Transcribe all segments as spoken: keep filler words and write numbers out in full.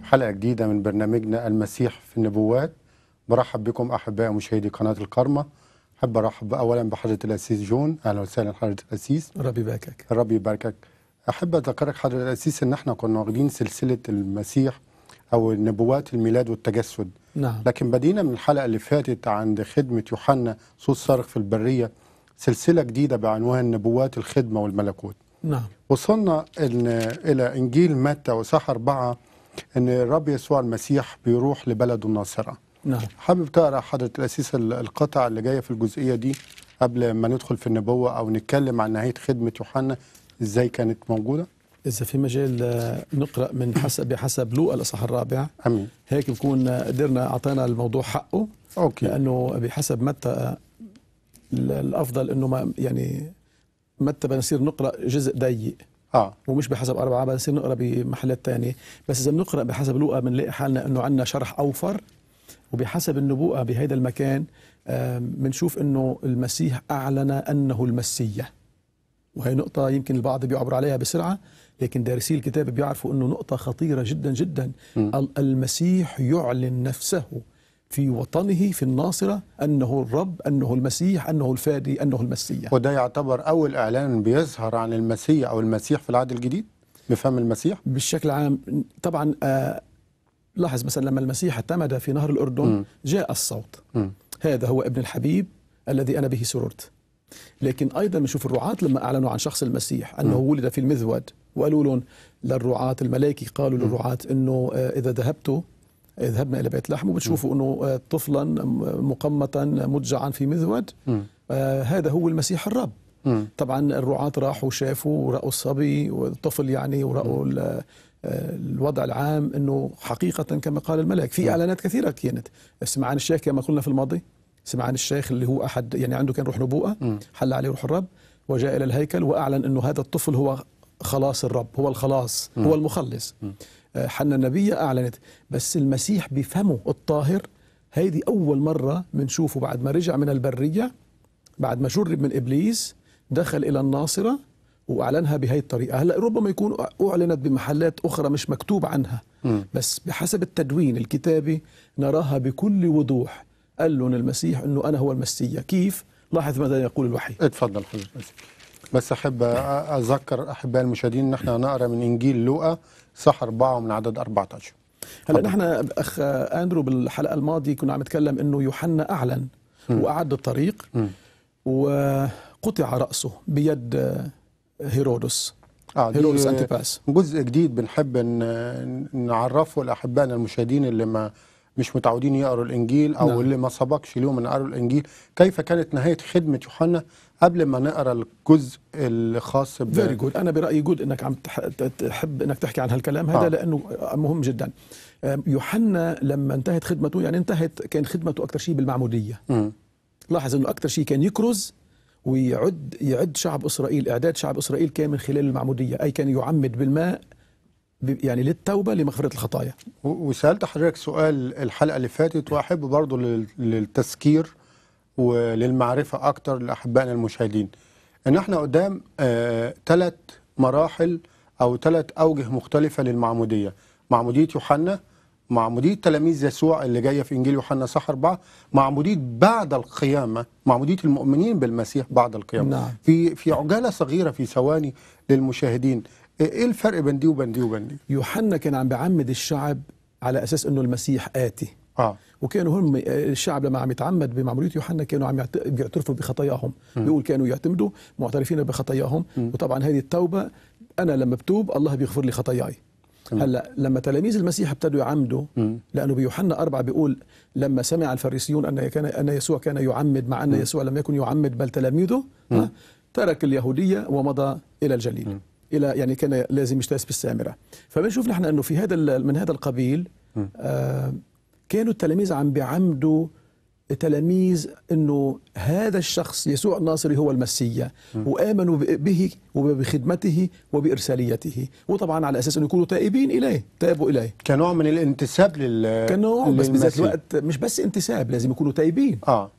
حلقة جديدة من برنامجنا المسيح في النبوات. برحب بكم أحباء مشاهدي قناة الكرمة. أحب أرحب أولا بحضرة الأسيس جون. أهلا وسهلا حضرة الأسيس. ربي يباركك. ربي يباركك. أحب أذكرك حضرة الأسيس إن احنا كنا واخدين سلسلة المسيح أو النبوات الميلاد والتجسد. نعم. لكن بدينا من الحلقة اللي فاتت عند خدمة يوحنا صوت صارخ في البرية سلسلة جديدة بعنوان نبوات الخدمة والملكوت. نعم. وصلنا إن إلى إنجيل متى وصح أربعة إن الرب يسوع المسيح بيروح لبلده الناصرة. نعم. حابب تقرأ حضرة الأسيس القطع اللي جاية في الجزئية دي قبل ما ندخل في النبوة أو نتكلم عن نهاية خدمة يوحنا إزاي كانت موجودة؟ إذا في مجال نقرأ من حسب بحسب لوقا الإصحاح الرابع. أمين. هيك بكون قدرنا أعطينا الموضوع حقه. أوكي. لأنه بحسب متى الأفضل إنه ما يعني متى بنصير نقرأ جزء ضيق. آه. ومش بحسب أربعة بنصير نقرأ بمحلات تانية، بس إذا بنقرأ بحسب لوقا بنلاقي حالنا إنه عندنا شرح أوفر، وبحسب النبوءة بهذا المكان بنشوف إنه المسيح أعلن أنه المسيح. وهي نقطة يمكن البعض بيعبر عليها بسرعة، لكن دارسي الكتاب بيعرفوا أنه نقطة خطيرة جدا جدا. م. المسيح يعلن نفسه في وطنه في الناصرة أنه الرب، أنه المسيح، أنه الفادي، أنه المسيح. وده يعتبر أول إعلان بيظهر عن المسيح أو المسيح في العهد الجديد بفهم المسيح؟ بالشكل عام طبعا. آه لاحظ مثلا لما المسيح اعتمد في نهر الأردن م. جاء الصوت م. هذا هو ابن الحبيب الذي أنا به سررت. لكن أيضا نشوف الرعاة لما أعلنوا عن شخص المسيح أنه م. ولد في المذود، وقالوا لهم للرعاة الملائكي قالوا للرعاة أنه إذا ذهبتوا ذهبنا إلى بيت لحم وبتشوفوا أنه طفلا مقمطا مضجعا في مذود، آه هذا هو المسيح الرب. م. طبعا الرعاة راحوا شافوا ورأوا الصبي والطفل يعني ورأوا الوضع العام أنه حقيقة كما قال الملك. في إعلانات كثيرة كانت. سمعان الشيخ كما قلنا في الماضي، سمعان الشيخ اللي هو أحد يعني عنده كان روح نبوءة، حل عليه روح الرب وجاء إلى الهيكل وأعلن أنه هذا الطفل هو خلاص الرب، هو الخلاص، هو المخلص. حنا النبية أعلنت، بس المسيح بفمه الطاهر هذه أول مرة بنشوفه بعد ما رجع من البرية، بعد ما جرب من إبليس دخل إلى الناصرة وأعلنها بهذه الطريقة. هلأ ربما يكون أعلنت بمحلات أخرى مش مكتوب عنها، بس بحسب التدوين الكتابي نراها بكل وضوح. قال لهم المسيح أنه أنا هو المسيح. كيف؟ لاحظ ماذا يقول الوحي. اتفضل حضرتك. بس أحب أذكر أحباء المشاهدين أن احنا نقرأ من إنجيل لوقا صح أربعة من عدد أربعة عشر. هلا نحن أخ أندرو بالحلقة الماضية كنا عم نتكلم أنه يوحنا أعلن م. وأعد الطريق م. وقطع رأسه بيد هيرودس. آه هيرودس أنتيباس. جزء جديد بنحب نعرفه لأحبائنا المشاهدين اللي ما مش متعودين يقروا الإنجيل أو نعم. اللي ما سبقش لهم أن يقروا الإنجيل، كيف كانت نهاية خدمة يوحنا قبل ما نقرأ الجزء الخاص ب فيري جود. أنا برأيي جود أنك عم تحب أنك تحكي عن هالكلام هذا. آه. لأنه مهم جدا. يوحنا لما انتهت خدمته يعني انتهت كان خدمته أكثر شيء بالمعمودية. م. لاحظ أنه أكثر شيء كان يكرز ويعد يعد شعب إسرائيل. إعداد شعب إسرائيل كان من خلال المعمودية، أي كان يعمد بالماء يعني للتوبة لمغفرة الخطايا. وسألت حضرتك سؤال الحلقة اللي فاتت وأحب برضو للتذكير وللمعرفة أكتر لأحبائنا المشاهدين إن احنا قدام ثلاث آه مراحل أو ثلاث أوجه مختلفة للمعمودية. معمودية يوحنا، معمودية تلاميذ يسوع اللي جاية في إنجيل يوحنا صح أربعة، معمودية بعد القيامة، معمودية المؤمنين بالمسيح بعد القيامة. نعم. في في عجالة صغيرة في ثواني للمشاهدين، ايه الفرق بين دي وبين دي وبين دي؟ يوحنا كان عم بيعمد الشعب على اساس انه المسيح آتي. اه وكانوا هم الشعب لما عم يتعمد بمعمودية يوحنا كانوا عم بيعترفوا بخطاياهم. م. بيقول كانوا يعتمدوا معترفين بخطاياهم. م. وطبعا هذه التوبة انا لما بتوب الله بيغفر لي خطاياي. م. هلا لما تلاميذ المسيح ابتدوا يعمدوا، م. لانه بيوحنا أربعة بيقول لما سمع الفريسيون ان كان ان يسوع كان يعمد مع ان م. يسوع لم يكن يعمد بل تلاميذه، ترك اليهودية ومضى الى الجليل. م. الى يعني كان لازم يجتاز بالسامره. فبنشوف نحن انه في هذا من هذا القبيل آه كانوا التلاميذ عم بيعمدوا تلاميذ انه هذا الشخص يسوع الناصري هو المسيح، وامنوا به وبخدمته وبارساليته، وطبعا على اساس انه يكونوا تائبين اليه، تابوا اليه كنوع من الانتساب لل كنوع بس بذات الوقت مش بس انتساب، لازم يكونوا تائبين. اه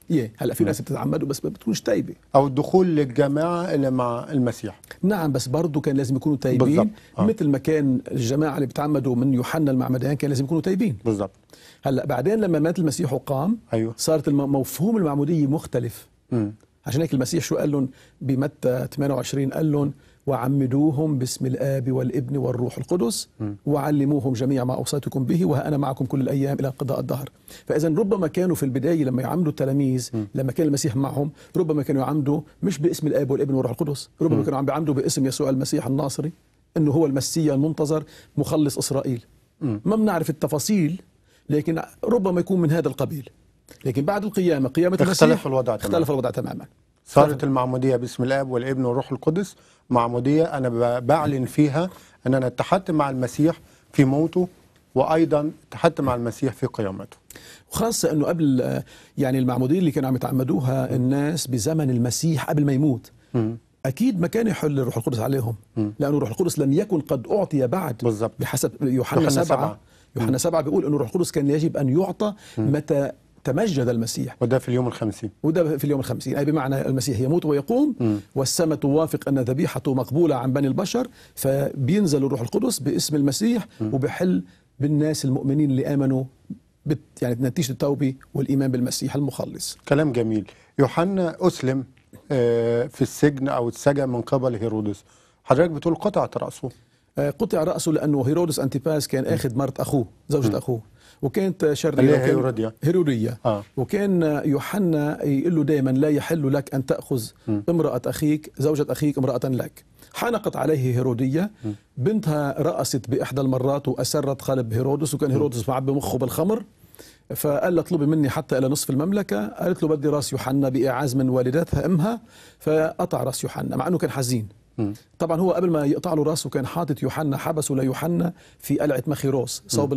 يه هلا في ناس بتتعمدوا بس ما بتكونش تايبه، او الدخول للجماعه اللي مع المسيح. نعم بس برضه كان لازم يكونوا تايبين بالضبط. آه. مثل ما كان الجماعه اللي بتعمدوا من يوحنا المعمدان كان لازم يكونوا تايبين. بالضبط. هلا بعدين لما مات المسيح وقام ايوه صارت الم- مفهوم المعموديه مختلف. مم. عشان هيك المسيح شو قال لهم بمتى ثمانية وعشرين؟ قال لهم وعمدوهم باسم الآب والابن والروح القدس وعلموهم جميع ما أوصيتكم به وها أنا معكم كل الأيام إلى قضاء الدهر. فإذا ربما كانوا في البداية لما يعمدوا التلاميذ لما كان المسيح معهم ربما كانوا يعمدوا مش باسم الآب والابن والروح القدس، ربما كانوا عم بيعمدوا باسم يسوع المسيح الناصري إنه هو المسيح المنتظر مخلص إسرائيل. ما بنعرف التفاصيل لكن ربما يكون من هذا القبيل. لكن بعد القيامة قيامة المسيح اختلف الوضع تماما. اختلف الوضع تماما. صارت المعمودية باسم الآب والابن والروح القدس معمودية أنا ب- بعلن فيها أن أنا اتحدت مع المسيح في موته وأيضا اتحدت مع المسيح في قيامته. وخاصة أنه قبل آه، يعني المعمودية اللي كانوا عم يتعمدوها الناس بزمن المسيح قبل ما يموت مم. أكيد ما كان يحل الروح القدس عليهم، لأنه الروح القدس لم يكن قد أعطي بعد. بالضبط. بحسب يوحنا, يوحنا سبعة, سبعة. يوحنا سبعة بيقول أنه الروح القدس كان يجب أن يعطى متى تمجد المسيح، وده في اليوم الخمسين. وده في اليوم الخمسين، أي بمعنى المسيح يموت ويقوم مم. والسماء توافق أن ذبيحته مقبولة عن بني البشر، فبينزل الروح القدس باسم المسيح وبحل بالناس المؤمنين اللي آمنوا بت يعني نتيجة التوبة والإيمان بالمسيح المخلص. كلام جميل. يوحنا أسلم آه، في السجن أو اتسجن من قبل هيرودس، حضرتك بتقول قطعت رأسه. آه، قطع رأسه لأنه هيرودس أنتيباس كان أخذ مرت أخوه زوجة أخوه وكانت اللي شريرة هي هيروديا. هيرودية آه. وكان يوحنا يقول له دائما لا يحل لك أن تأخذ امرأة أخيك زوجة أخيك امرأة لك. حنقت عليه هيرودية، بنتها رأست بإحدى المرات وأسرت قلب هيرودس، وكان هيرودس معبي مخه بالخمر، فقال لها اطلبي مني حتى إلى نصف المملكة. قالت له بدي راس يوحنا بإعاز من والدتها أمها، فقطع راس يوحنا مع أنه كان حزين. طبعا هو قبل ما يقطع له راسه كان حاطط يوحنا، حبسه ليوحنا في قلعة مخيروس صوب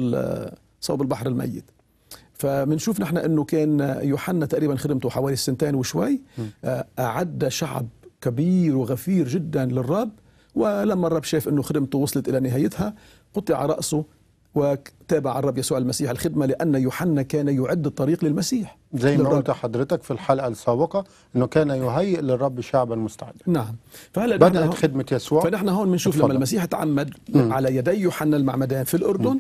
صوب البحر الميت. فبنشوف نحن انه كان يوحنا تقريبا خدمته حوالي سنتين وشوي، اعد شعب كبير وغفير جدا للرب، ولما الرب شاف انه خدمته وصلت الى نهايتها قطع راسه وتابع الرب يسوع المسيح الخدمه، لان يوحنا كان يعد الطريق للمسيح زي ما للرب. قلت حضرتك في الحلقة السابقة أنه كان يهيئ للرب شعبا مستعدا. نعم. فهلا بدأت نحن خدمة يسوع. فنحن هون بنشوف لما المسيح تعمد على يدي يوحنا المعمدان في الأردن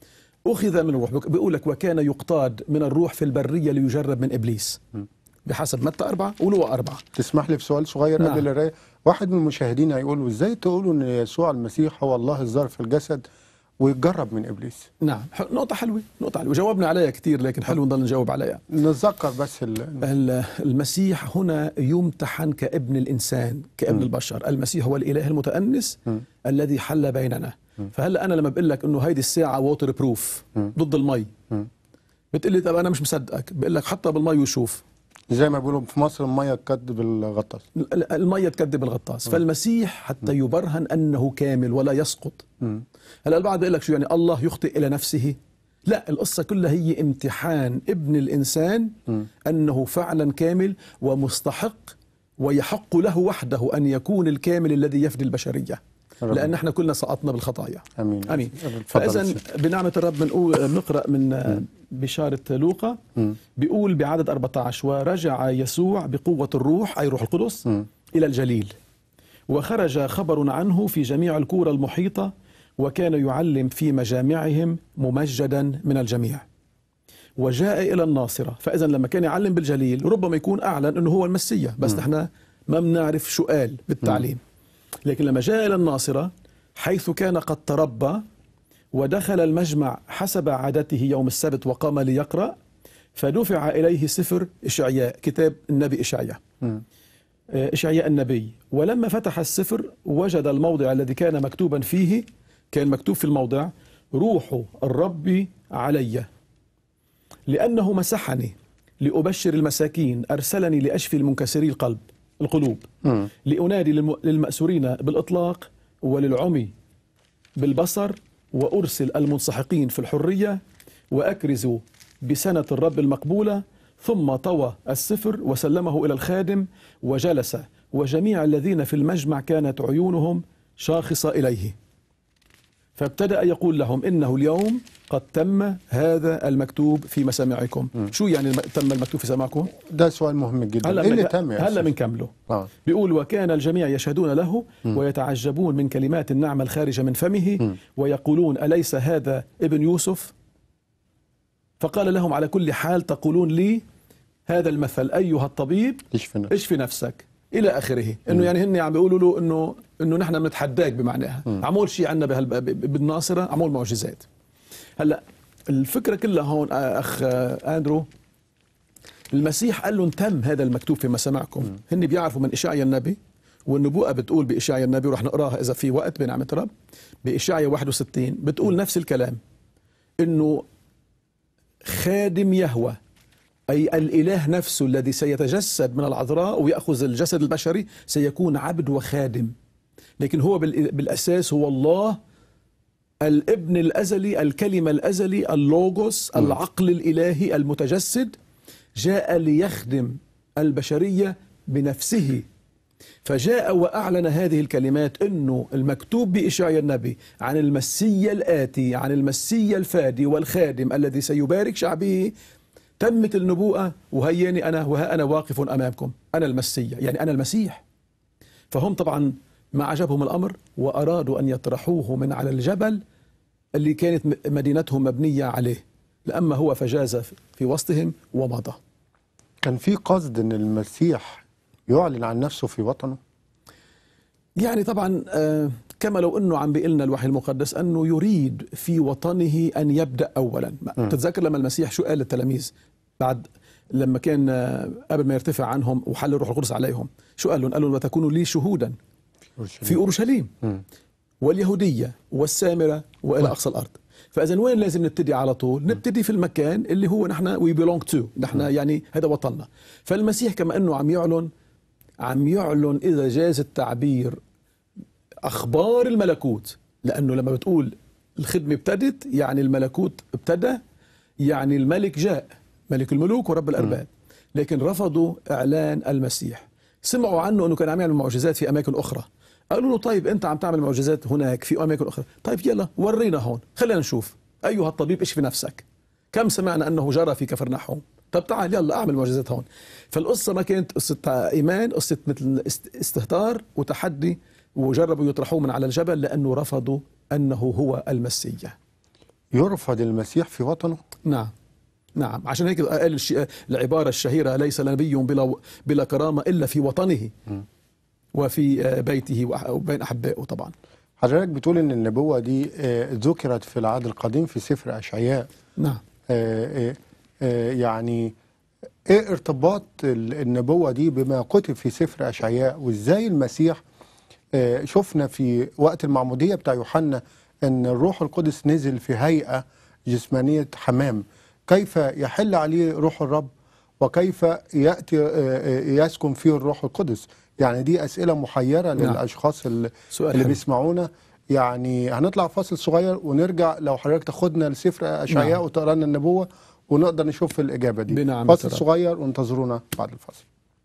أخذ من الروح. بيقول لك وكان يقتاد من الروح في البرية ليجرب من إبليس بحسب متى أربعة ولوقا أربعة. تسمح لي في سؤال صغير نعم. قبل القراية؟ واحد من المشاهدين هيقول ازاي تقولوا ان يسوع المسيح هو الله الظاهر في الجسد ويتجرب من ابليس؟ نعم، نقطة حلوة، نقطة حلوة وجاوبنا عليها كثير، لكن حلو نضل نجاوب عليها. نتذكر بس ال... المسيح هنا يمتحن كابن الإنسان، كابن م. البشر. المسيح هو الإله المتأنس م. الذي حل بيننا. م. فهلا أنا لما بقول لك إنه هيدي الساعة ووتر بروف ضد المي، بتقول لي طب أنا مش مصدقك. بقول لك حطها بالمي وشوف. زي ما بيقولوا في مصر المية تكذب الغطاس. المية تكذب الغطاس. م. فالمسيح حتى يبرهن أنه كامل ولا يسقط. م. هلا البعض بيقول لك شو يعني الله يخطئ إلى نفسه؟ لا، القصة كلها هي امتحان ابن الإنسان م. أنه فعلا كامل ومستحق ويحق له وحده أن يكون الكامل الذي يفدي البشرية، لأن احنا كلنا سقطنا بالخطايا. أمين. أمين. فإذا بنعمة الرب بنقول بنقرأ من م. بشارة لوقا، بيقول بعدد أربعة عشر ورجع يسوع بقوة الروح أي روح القدس م. إلى الجليل، وخرج خبر عنه في جميع الكورة المحيطة، وكان يعلم في مجامعهم ممجدا من الجميع، وجاء إلى الناصرة. فإذا لما كان يعلم بالجليل ربما يكون أعلن أنه هو المسيح، بس نحن ما بنعرف شو قال بالتعليم. لكن لما جاء إلى الناصرة حيث كان قد تربى ودخل المجمع حسب عادته يوم السبت وقام ليقرأ، فدفع إليه سفر إشعياء، كتاب النبي إشعياء إشعياء النبي. ولما فتح السفر وجد الموضع الذي كان مكتوبا فيه، كان مكتوب في الموضع روح الرب علي لأنه مسحني لأبشر المساكين، أرسلني لأشفي المنكسري القلب القلوب، م. لأنادي للمأسورين بالإطلاق وللعمي بالبصر، وأرسل المنسحقين في الحرية، وأكرز بسنة الرب المقبولة. ثم طوى السفر وسلمه إلى الخادم وجلس، وجميع الذين في المجمع كانت عيونهم شاخصة إليه. فابتدأ يقول لهم إنه اليوم قد تم هذا المكتوب في مسامعكم. م. شو يعني تم المكتوب في مسامعكم؟ ده سؤال مهم جدا. هلا إيه اللي تم يا هلا بنكمله. آه. بيقول وكان الجميع يشهدون له م. ويتعجبون من كلمات النعمة الخارجة من فمه م. ويقولون أليس هذا ابن يوسف؟ فقال لهم على كل حال تقولون لي هذا المثل أيها الطبيب اشفي اشفي نفسك إلى آخره. إنه يعني هن عم بيقولوا له إنه إنه نحن بنتحداك بمعناها. م. عمول شيء عنا بالناصرة، عمول معجزات. هلا الفكرة كلها هون أخ أندرو، المسيح قال لهم تم هذا المكتوب في مسامعكم. م. هن بيعرفوا من إشعيا النبي، والنبوءة بتقول بإشعيا النبي، ورح نقراها إذا في وقت بنعمة رب، بإشعيا واحد وستين بتقول م. نفس الكلام، إنه خادم يهوه أي الإله نفسه الذي سيتجسد من العذراء ويأخذ الجسد البشري سيكون عبد وخادم، لكن هو بالأساس هو الله الابن الأزلي، الكلمة الأزلي، اللوغوس، العقل الإلهي المتجسد، جاء ليخدم البشرية بنفسه. فجاء وأعلن هذه الكلمات، أنه المكتوب بإشعيا النبي عن المسيا الآتي، عن المسيا الفادي والخادم الذي سيبارك شعبه، تمت النبوءة وهياني أنا وها أنا واقف أمامكم، أنا المسيا، يعني أنا المسيح. فهم طبعا ما عجبهم الأمر وأرادوا أن يطرحوه من على الجبل اللي كانت مدينتهم مبنية عليه، لأما هو فجاز في وسطهم ومضى. كان في قصد أن المسيح يعلن عن نفسه في وطنه؟ يعني طبعا كما لو أنه عم بيقلنا الوحي المقدس أنه يريد في وطنه أن يبدأ أولا. م. تتذكر لما المسيح شو قال للتلاميذ بعد لما كان قبل ما يرتفع عنهم وحل الروح القدس عليهم، شو قال لهم؟ قال لهم وتكونوا لي شهودا في أورشليم م. واليهودية والسامرة وإلى أقصى الأرض. فإذا وين لازم نبتدي على طول؟ نبتدي في المكان اللي هو نحن we belong to، نحن يعني هذا وطننا. فالمسيح كما أنه عم يعلن عم يعلن إذا جاز التعبير أخبار الملكوت، لأنه لما بتقول الخدمة ابتدت يعني الملكوت ابتدى، يعني الملك جاء، ملك الملوك ورب الأرباب. لكن رفضوا إعلان المسيح. سمعوا عنه أنه كان عم يعمل معجزات في أماكن أخرى، قالوا له طيب أنت عم تعمل معجزات هناك في أماكن أخرى، طيب يلا ورينا هون، خلينا نشوف أيها الطبيب اشفي نفسك، كم سمعنا أنه جرى في كفرنحوم، طب تعال يلا أعمل معجزات هون. فالقصة ما كانت قصة إيمان، قصة مثل استهتار وتحدي، وجربوا يطرحوه من على الجبل لأنه رفضوا أنه هو المسيح. يرفض المسيح في وطنه؟ نعم نعم، عشان هيك قال العبارة الشهيرة ليس نبي بلا بلا كرامة إلا في وطنه م. وفي بيته وبين أحبائه. طبعا حضرتك بتقول إن النبوة دي ذكرت في العهد القديم في سفر أشعياء. نعم. يعني إيه ارتباط النبوة دي بما كتب في سفر أشعياء، وإزاي المسيح شفنا في وقت المعمودية بتاع يوحنا أن الروح القدس نزل في هيئة جسمانية حمام، كيف يحل عليه روح الرب وكيف يأتي يسكن فيه الروح القدس؟ يعني دي أسئلة محيرة نعم. للأشخاص اللي, اللي بيسمعونا. يعني هنطلع فاصل صغير ونرجع، لو حضرتك تاخدنا لسفر أشعياء نعم. وتقرأ لنا النبوة ونقدر نشوف الإجابة دي. فاصل صغير وانتظرونا بعد الفاصل.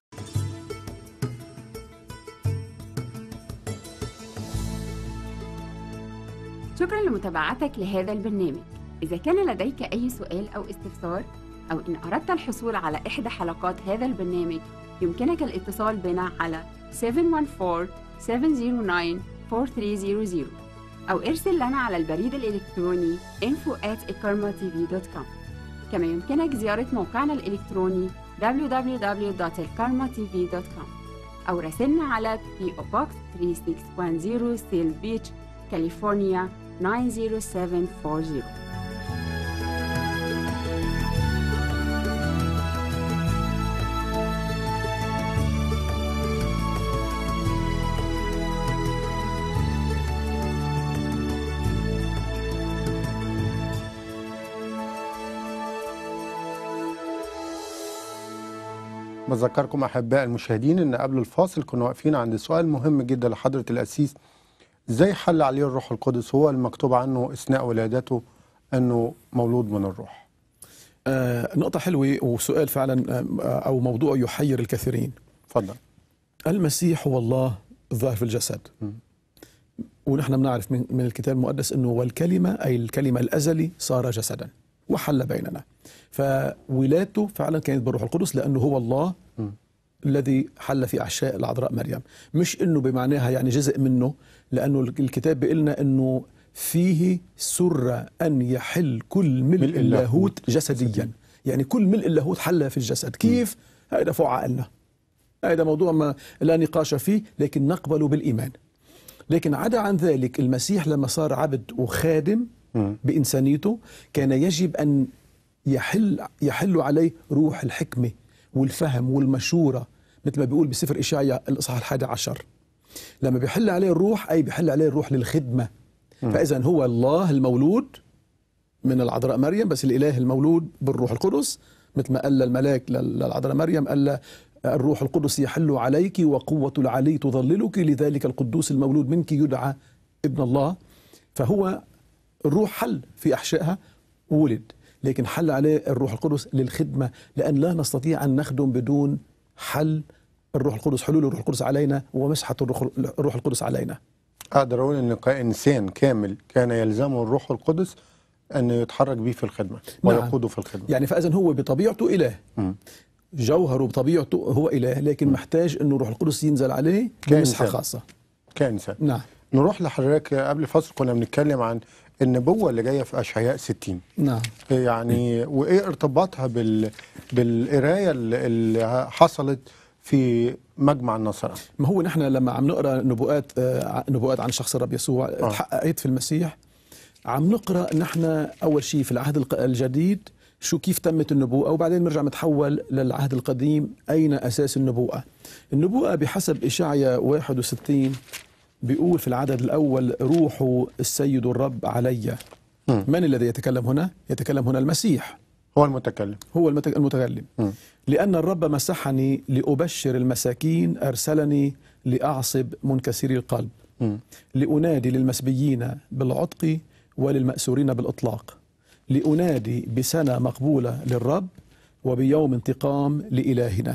شكرا لمتابعتك لهذا البرنامج. إذا كان لديك أي سؤال أو استفسار، أو إن أردت الحصول على إحدى حلقات هذا البرنامج، يمكنك الاتصال بنا على سبعة واحد أربعة سبعة صفر تسعة أربعة ثلاثة صفر صفر أو ارسل لنا على البريد الإلكتروني info at ikarma t v dot com. كما يمكنك زيارة موقعنا الإلكتروني دبليو دبليو دبليو دوت ikarma t v dot com أو راسلنا على بي أو Box ثلاثة ستة واحد صفر سيل بيتش، كاليفورنيا تسعة صفر سبعة أربعة صفر. بذكركم أحباء المشاهدين أن قبل الفاصل كنا واقفين عند سؤال مهم جدا لحضرة القسيس، ازاي حل عليه الروح القدس؟ هو المكتوب عنه اثناء ولادته انه مولود من الروح. آه نقطة حلوة وسؤال فعلا آه او موضوع يحير الكثيرين. اتفضل. المسيح هو الله الظاهر في الجسد، م. ونحن بنعرف من, من الكتاب المقدس أنه والكلمة أي الكلمة الأزلي صار جسدا وحل بيننا. فولادته فعلا كانت بالروح القدس لأنه هو الله م. الذي حل في أحشاء العذراء مريم، مش أنه بمعناها يعني جزء منه، لأنه الكتاب بيقول لنا أنه فيه سر أن يحل كل ملء اللاهوت جسديا، يعني كل ملء اللاهوت حل في الجسد. كيف؟ هذا فوق عقلنا، هذا موضوع ما لا نقاش فيه، لكن نقبله بالإيمان. لكن عدا عن ذلك المسيح لما صار عبد وخادم بإنسانيته كان يجب أن يحل يحل عليه روح الحكمة والفهم والمشورة، مثل ما بيقول بسفر إشعياء الإصحاح الحادي عشر، لما بيحل عليه الروح أي بيحل عليه الروح للخدمة. فإذا هو الله المولود من العذراء مريم، بس الإله المولود بالروح القدس، مثل ما قال الملاك للعذراء مريم، قال الروح القدس يحل عليك وقوة العلي تظللك، لذلك القدوس المولود منك يدعى ابن الله. فهو الروح حل في أحشائها ولد، لكن حل عليه الروح القدس للخدمة، لأن لا نستطيع أن نخدم بدون حل الروح القدس، حلول الروح القدس علينا ومسحة الروح القدس علينا. أقدر أقول أن كإنسان كامل كان يلزمه الروح القدس أن يتحرك به في الخدمة ويقوده في الخدمة. يعني فإذن هو بطبيعته إله، م. جوهره بطبيعته هو إله، لكن م. محتاج أنه الروح القدس ينزل عليه بمسحة خاصة كإنسان. نعم. نروح لحضرتك قبل فصل كنا بنتكلم عن النبوة اللي جاية في أشعياء ستين. نعم. يعني وإيه ارتباطها بال بالقراية اللي حصلت في مجمع النصارى؟ ما هو نحن لما عم نقرأ نبوءات آه نبوءات عن شخص الرب يسوع آه. تحققت في المسيح، عم نقرأ نحن أول شيء في العهد الجديد شو كيف تمت النبوءة، وبعدين نرجع نتحول للعهد القديم أين أساس النبوءة. النبوءة بحسب إشعياء واحد وستين بيقول في العدد الأول روح السيد الرب علي. م. من الذي يتكلم هنا؟ يتكلم هنا المسيح، هو المتكلم، هو المتكلم. م. لأن الرب مسحني لأبشر المساكين، أرسلني لأعصب منكسري القلب، م. لأنادي للمسبيين بالعتق وللمأسورين بالإطلاق، لأنادي بسنة مقبولة للرب وبيوم انتقام لإلهنا،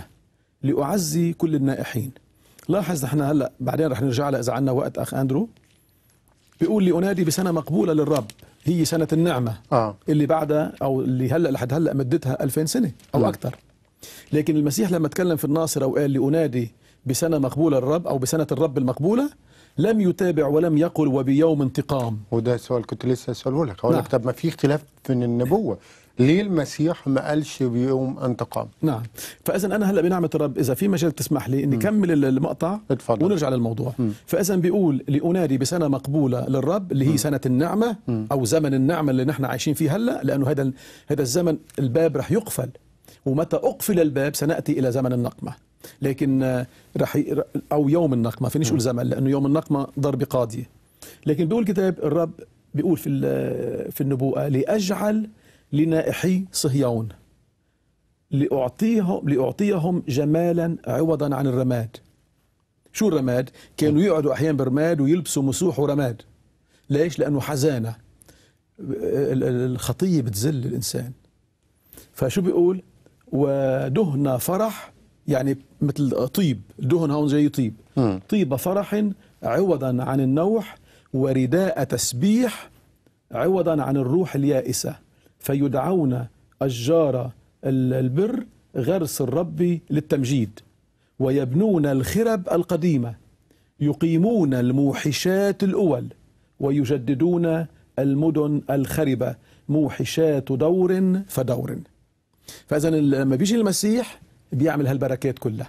لأعزي كل النائحين. لاحظ احنا هلا بعدين رح نرجع لها اذا عندنا وقت اخ اندرو. بيقول لي انادي بسنه مقبوله للرب، هي سنه النعمه آه. اللي بعدها او اللي هلا لحد هلا مدتها ألفين سنه او م. اكثر. لكن المسيح لما تكلم في الناصره وقال لي انادي بسنه مقبوله للرب او بسنه الرب المقبوله، لم يتابع ولم يقل وبيوم انتقام. وده سؤال كنت لسه اساله لك، اقول لك طب ما في اختلاف في النبوه، ليه المسيح ما قالش بيوم انتقام؟ نعم. فاذا انا هلا بنعمه الرب اذا في مجال تسمح لي اني اكمل المقطع اتفضل. ونرجع للموضوع. م. فاذا بيقول لانادي بسنه مقبوله للرب اللي هي م. سنه النعمه م. او زمن النعمه اللي نحن عايشين فيه هلا، لانه هذا هذا الزمن الباب رح يقفل، ومتى اقفل الباب سناتي الى زمن النقمه. لكن رح ي... او يوم النقمه، فينيش اقول زمن لانه يوم النقمه ضرب قاضيه. لكن بيقول كتاب الرب بيقول في في النبوءه لاجعل لنائحي صهيون لأعطيهم لأعطيهم جمالا عوضا عن الرماد. شو الرماد؟ كانوا يقعدوا أحيانا برماد ويلبسوا مسوح ورماد. ليش؟ لأنه حزانة، الخطية بتذل الإنسان. فشو بيقول؟ ودهن فرح، يعني مثل طيب، دهن هون زي طيب، طيب فرح عوضا عن النوح، ورداء تسبيح عوضا عن الروح اليائسة، فيدعون أشجار البر غرس الرب للتمجيد، ويبنون الخرب القديمة، يقيمون الموحشات الأول، ويجددون المدن الخربة، موحشات دور فدور. فإذا لما بيجي المسيح بيعمل هالبركات كلها.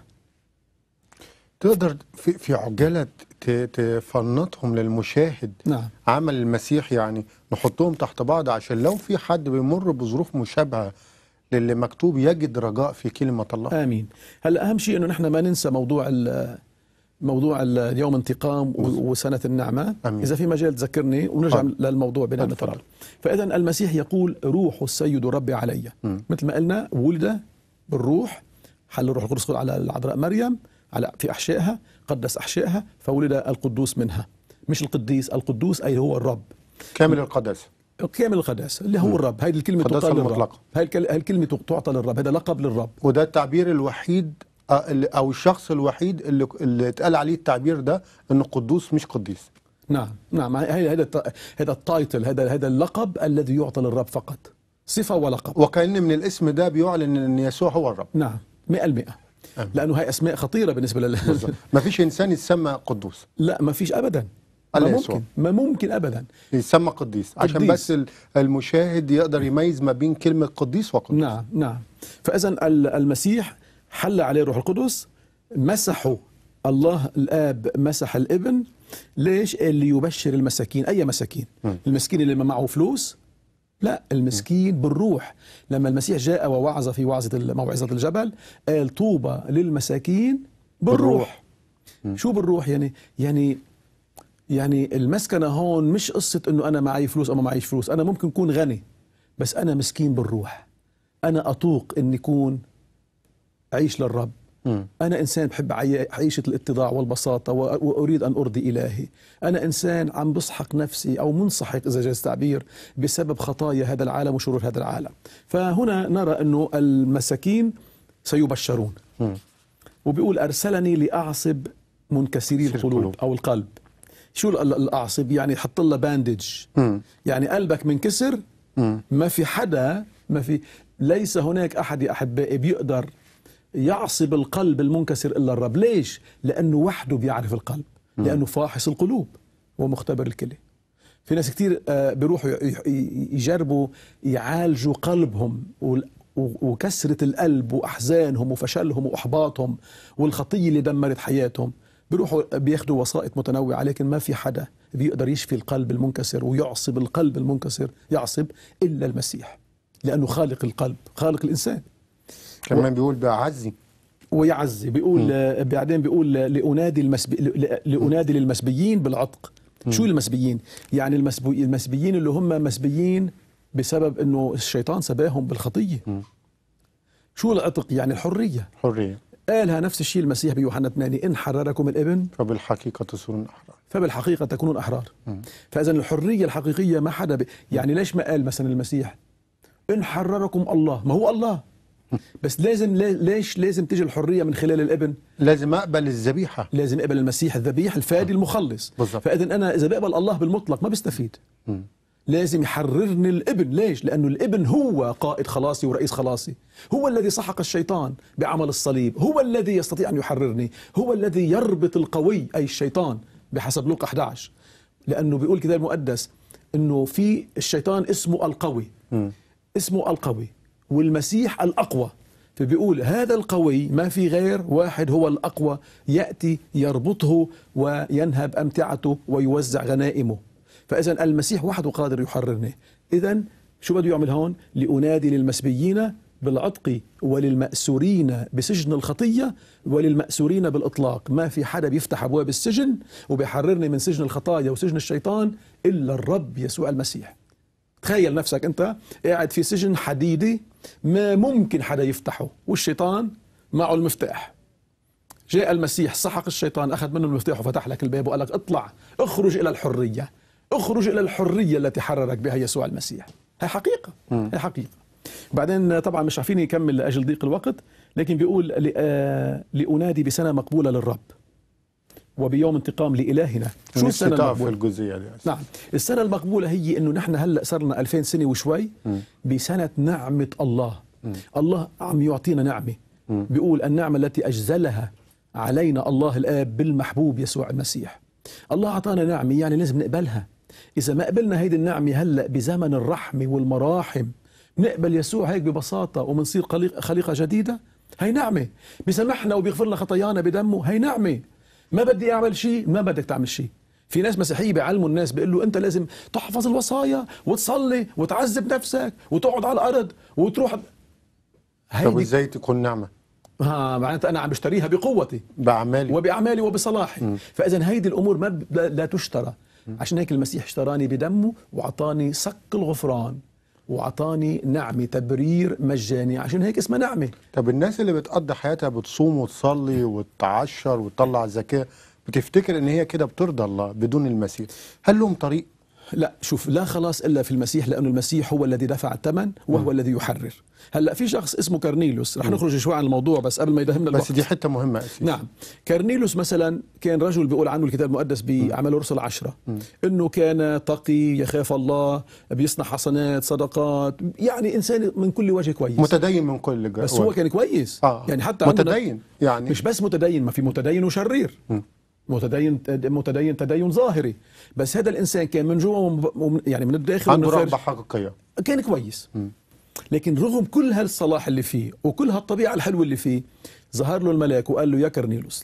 تقدر في في عجالة تفنطهم للمشاهد؟ نعم. عمل المسيح، يعني نحطهم تحت بعض عشان لو في حد بيمر بظروف مشابهة للي مكتوب يجد رجاء في كلمة الله. آمين. هلا أهم شيء إنه نحن ما ننسى موضوع موضوع اليوم انتقام وسنة النعمة. أمين. إذا في مجال تذكرني ونرجع أه. للموضوع بنعمة الله. فإذا المسيح يقول روح السيد ربي علي. م. مثل ما قلنا ولد بالروح، حل الروح القدس على العذراء مريم على في أحشائها، قدس أحشائها، فولد القدوس منها. مش القديس، القدوس أي هو الرب كامل القداسة، كامل القداسة اللي هو م. الرب. هذه الكلمة تعطى للرب، هاي الكلمة تعطى للرب، هذا لقب للرب. وده التعبير الوحيد أو الشخص الوحيد اللي اللي اتقال عليه التعبير ده إنه قدوس مش قديس. نعم نعم، هذا هذا هذا التايتل، هذا هذا اللقب الذي يعطى للرب فقط، صفة ولقب. وكأن من الاسم ده بيعلن أن يسوع هو الرب. نعم مئة بالمئة، لأنه هاي أسماء خطيرة بالنسبة لل ما فيش إنسان يتسمى قدوس. لا ما فيش أبدا، ما ممكن، ما ممكن أبدا يسمى قديس، عشان قديس. بس المشاهد يقدر يميز ما بين كلمة قديس وقدوس. نعم نعم. فإذا المسيح حل عليه روح القدس، مسحه الله الآب، مسح الابن. ليش؟ اللي يبشر المساكين. أي مساكين؟ م. المسكين اللي ما معه فلوس؟ لا، المسكين بالروح. لما المسيح جاء ووعظ في وعظة موعظة الجبل قال طوبى للمساكين بالروح. بالروح. شو بالروح يعني؟ يعني يعني المسكنة هون مش قصة انه انا معي فلوس او ما معيش فلوس، انا ممكن اكون غني بس انا مسكين بالروح. انا اطوق اني اكون اعيش للرب. م. انا انسان بحب عيشة الاتضاع والبساطة واريد ان ارضي الهي. انا انسان عم بسحق نفسي او منسحق اذا جاز التعبير بسبب خطايا هذا العالم وشرور هذا العالم. فهنا نرى انه المساكين سيبشرون. م. وبيقول ارسلني لاعصب منكسري القلوب او القلب. شو الأعصب؟ يعني حط لها باندج. م. يعني قلبك منكسر، م. ما في حدا، ما في ليس هناك أحد يا أحبائي بيقدر يعصب القلب المنكسر إلا الرب. ليش؟ لأنه وحده بيعرف القلب، م. لأنه فاحص القلوب ومختبر الكلى. في ناس كتير بيروحوا يجربوا يعالجوا قلبهم وكسرة القلب وأحزانهم وفشلهم وأحباطهم والخطية اللي دمرت حياتهم، بيروحوا بياخدوا وسائط متنوعة، لكن ما في حدا بيقدر يشفي القلب المنكسر ويعصب القلب المنكسر، يعصب إلا المسيح، لأنه خالق القلب، خالق الإنسان. كمان و... بيقول بيعزي ويعزي. بيقول م. بعدين بيقول لأنادي المسبي... لأنادي للمسبيين بالعتق. م. شو المسبيين؟ يعني المسبي... المسبيين اللي هم مسبيين بسبب أنه الشيطان سباهم بالخطية. م. شو العتق؟ يعني الحرية. حرية. قالها نفس الشيء المسيح بيوحنا ثمانية: إن حرركم الابن فبالحقيقة تصيرون أحرار. فبالحقيقة تكونون أحرار. فإذا الحرية الحقيقية ما حدا ب... يعني ليش ما قال مثلا المسيح إن حرركم الله؟ ما هو الله، بس لازم ليش لازم تيجي الحرية من خلال الابن؟ لازم أقبل الذبيحة، لازم أقبل المسيح الذبيح الفادي المخلص. فإذا أنا إذا بقبل الله بالمطلق ما بستفيد. م. لازم يحررني الابن. ليش؟ لأنه الابن هو قائد خلاصي ورئيس خلاصي، هو الذي سحق الشيطان بعمل الصليب، هو الذي يستطيع أن يحررني، هو الذي يربط القوي أي الشيطان بحسب لوقا أحد عشر. لأنه بيقول كده المقدس أنه في الشيطان اسمه القوي، م. اسمه القوي، والمسيح الأقوى. فبيقول هذا القوي ما في غير واحد هو الأقوى، يأتي يربطه وينهب أمتعته ويوزع غنائمه. فإذا المسيح وحده قادر يحررني. إذن شو بده يعمل هون؟ لأنادي للمسبيين بالعتق وللمأسورين بسجن الخطية وللمأسورين بالإطلاق. ما في حدا بيفتح أبواب السجن وبيحررني من سجن الخطايا وسجن الشيطان إلا الرب يسوع المسيح. تخيل نفسك أنت قاعد في سجن حديدي ما ممكن حدا يفتحه والشيطان معه المفتاح. جاء المسيح سحق الشيطان، أخذ منه المفتاح وفتح لك الباب وقال لك اطلع، اخرج إلى الحرية، اخرج إلى الحرية التي حررك بها يسوع المسيح. هي حقيقة، هي حقيقة. بعدين طبعا مش عارفين يكمل لأجل ضيق الوقت، لكن بيقول لأنادي بسنة مقبولة للرب وبيوم انتقام لإلهنا. شو السنة المقبولة؟ الجزئية دي. نعم، السنة المقبولة هي إنه نحن هلأ صرنا ألفين سنة وشوي م. بسنة نعمة الله. م. الله عم يعطينا نعمة. م. بيقول النعمة التي أجزلها علينا الله الآب بالمحبوب يسوع المسيح. الله أعطانا نعمة يعني لازم نقبلها. إذا ما قبلنا هيدي النعمة هلأ بزمن الرحمة والمراحم، نقبل يسوع هيك ببساطة ومنصير خليقة جديدة، هي نعمة. بسمحنا وبيغفر لنا خطايانا بدمه، هي نعمة. ما بدي أعمل شيء، ما بدك تعمل شيء. في ناس مسيحية بيعلموا الناس بيقولوا أنت لازم تحفظ الوصايا وتصلي وتعذب نفسك وتقعد على الأرض وتروح. طب إزاي تكون نعمة؟ ها معناتها أنا عم بشتريها بقوتي بأعمالي وبأعمالي وبصلاحي. م. فإذا هيدي الأمور ما ب... لا تشترى. م. عشان هيك المسيح اشتراني بدمه وعطاني صك الغفران وعطاني نعمة تبرير مجاني، عشان هيك اسمها نعمة. طب الناس اللي بتقضي حياتها بتصوم وتصلي وتعشر وتطلع زكاة بتفتكر ان هي كده بترضى الله بدون المسيح، هل لهم طريق؟ لا شوف، لا خلاص إلا في المسيح، لأنه المسيح هو الذي دفع الثمن وهو م. الذي يحرر. هلأ في شخص اسمه كرنيلوس، رح نخرج شوي عن الموضوع بس قبل ما يدهمنا الوقت. بس دي حتة مهمة أسيس. نعم، كرنيلوس مثلا كان رجل بيقول عنه الكتاب المقدس بأعمال الرسل عشرة م. إنه كان تقي، يخاف الله، بيصنع حسنات، صدقات، يعني إنسان من كل وجه كويس، متدين من كل جهة. بس هو كان كويس آه. يعني حتى متدين، يعني مش بس متدين، ما في متدين وشرير م. متدين متدين تدين ظاهري، بس هذا الانسان كان من جوا يعني من الداخل عنده رغبه حقيقيه، كان كويس. م. لكن رغم كل هالصلاح اللي فيه وكل هالطبيعه الحلوه اللي فيه، ظهر له الملاك وقال له: يا كرنيلوس،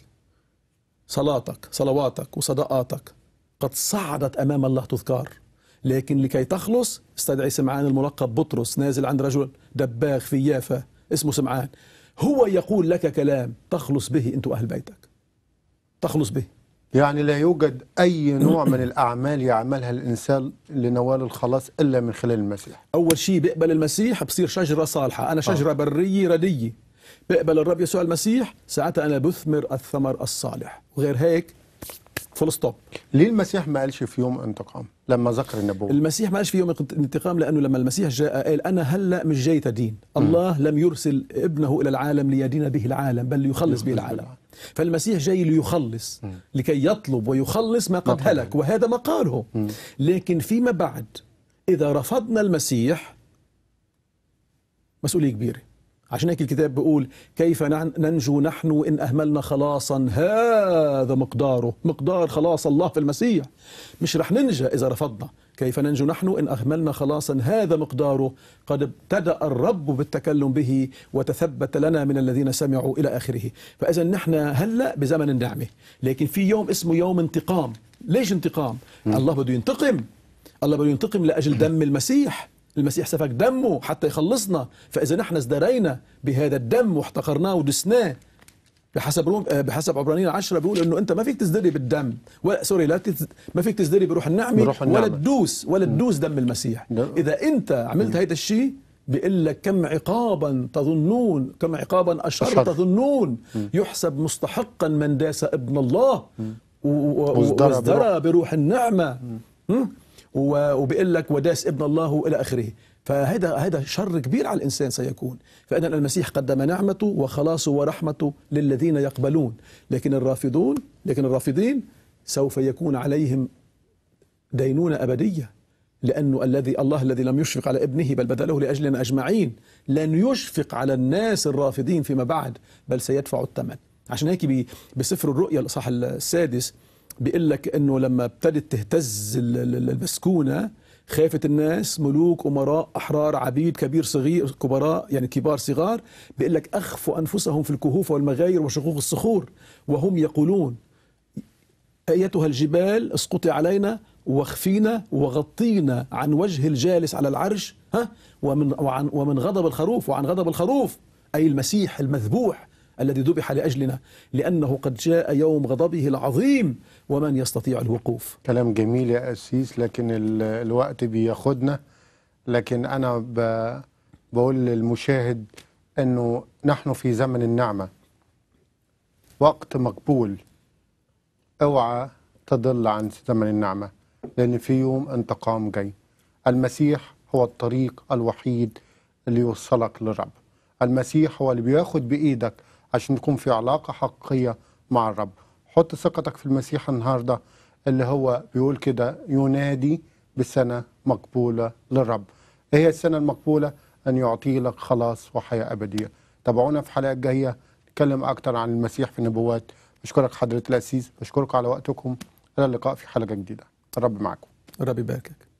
صلاتك صلواتك وصدقاتك قد صعدت امام الله تذكار، لكن لكي تخلص استدعي سمعان الملقب بطرس، نازل عند رجل دباغ في يافا اسمه سمعان، هو يقول لك كلام تخلص به انت واهل بيتك، تخلص به. يعني لا يوجد أي نوع من الأعمال يعملها الإنسان لنوال الخلاص إلا من خلال المسيح. أول شيء بيقبل المسيح بصير شجرة صالحة، أنا شجرة آه. برية ردية، بيقبل الرب يسوع المسيح ساعتها أنا بثمر الثمر الصالح، وغير هيك فول ستوب. ليه المسيح ما قالش في يوم انتقام لما ذكر النبوة؟ المسيح ما قالش في يوم انتقام لأنه لما المسيح جاء قال: أنا هلأ مش جاي تدين، الله م. لم يرسل ابنه إلى العالم ليدين به العالم بل ليخلص به العالم. فالمسيح جاي ليخلص، م. لكي يطلب ويخلص ما قد هلك، وهذا ما قاله. م. لكن فيما بعد إذا رفضنا المسيح مسؤولية كبيرة. عشان هيك الكتاب بيقول: كيف ننجو نحن إن أهملنا خلاصا هذا مقداره، مقدار خلاص الله في المسيح، مش رح ننجى إذا رفضنا. كيف ننجو نحن إن أهملنا خلاصا هذا مقداره، قد ابتدأ الرب بالتكلم به وتثبت لنا من الذين سمعوا إلى آخره. فإذا نحن هلأ بزمن النعمة، لكن في يوم اسمه يوم انتقام. ليش انتقام؟ م. الله بده ينتقم، الله بده ينتقم لأجل دم المسيح. المسيح سفك دمه حتى يخلصنا، فإذا نحن ازدرينا بهذا الدم واحتقرناه ودسناه، بحسب روم بحسب عبرانيين عشرة بيقول إنه أنت ما فيك تزدري بالدم، ولا سوري لا تز... ما فيك تزدري بروح النعمة، بروح النعمة. ولا تدوس ولا تدوس دم المسيح. إذا أنت عملت هذا الشيء بيقول لك: كم عقابا تظنون، كم عقابا أشر, أشر. تظنون يحسب مستحقا من داس ابن الله وازدرى بروح النعمة، وبيقول لك وداس ابن الله إلى آخره. فهذا هذا شر كبير على الإنسان سيكون. فإن المسيح قدم نعمته وخلاصه ورحمته للذين يقبلون، لكن الرافضون لكن الرافضين سوف يكون عليهم دينونة أبدية، لأنه الذي الله الذي لم يشفق على ابنه بل بذله لأجلنا أجمعين لن يشفق على الناس الرافضين فيما بعد، بل سيدفع الثمن. عشان هيك بسفر الرؤيا الإصحاح السادس بيقول لك انه لما ابتدت تهتز المسكونه خافت الناس، ملوك امراء احرار عبيد كبير صغير كبراء، يعني كبار صغار، بيقول لك اخفوا انفسهم في الكهوف والمغاير وشقوق الصخور وهم يقولون: ايتها الجبال اسقطي علينا واخفينا وغطينا عن وجه الجالس على العرش، ها ومن وعن ومن غضب الخروف، وعن غضب الخروف اي المسيح المذبوح الذي ذبح لأجلنا، لأنه قد جاء يوم غضبه العظيم ومن يستطيع الوقوف. كلام جميل يا أسيس، لكن الوقت بياخدنا. لكن أنا بقول للمشاهد أنه نحن في زمن النعمة، وقت مقبول. اوعى تضل عن زمن النعمة، لأن في يوم انتقام جاي. المسيح هو الطريق الوحيد اللي يوصلك للرب. المسيح هو اللي بياخد بإيدك عشان تكون في علاقة حقيقية مع الرب. حط ثقتك في المسيح النهاردة، اللي هو بيقول كده: ينادي بسنة مقبولة للرب. ايه هي السنة المقبولة؟ أن يعطي لك خلاص وحياة أبدية. تابعونا في حلقة جاية نتكلم أكتر عن المسيح في النبوات. بشكرك حضرة الأسيس، بشكرك على وقتكم. إلى اللقاء في حلقة جديدة. الرب معكم. الرب يباركك.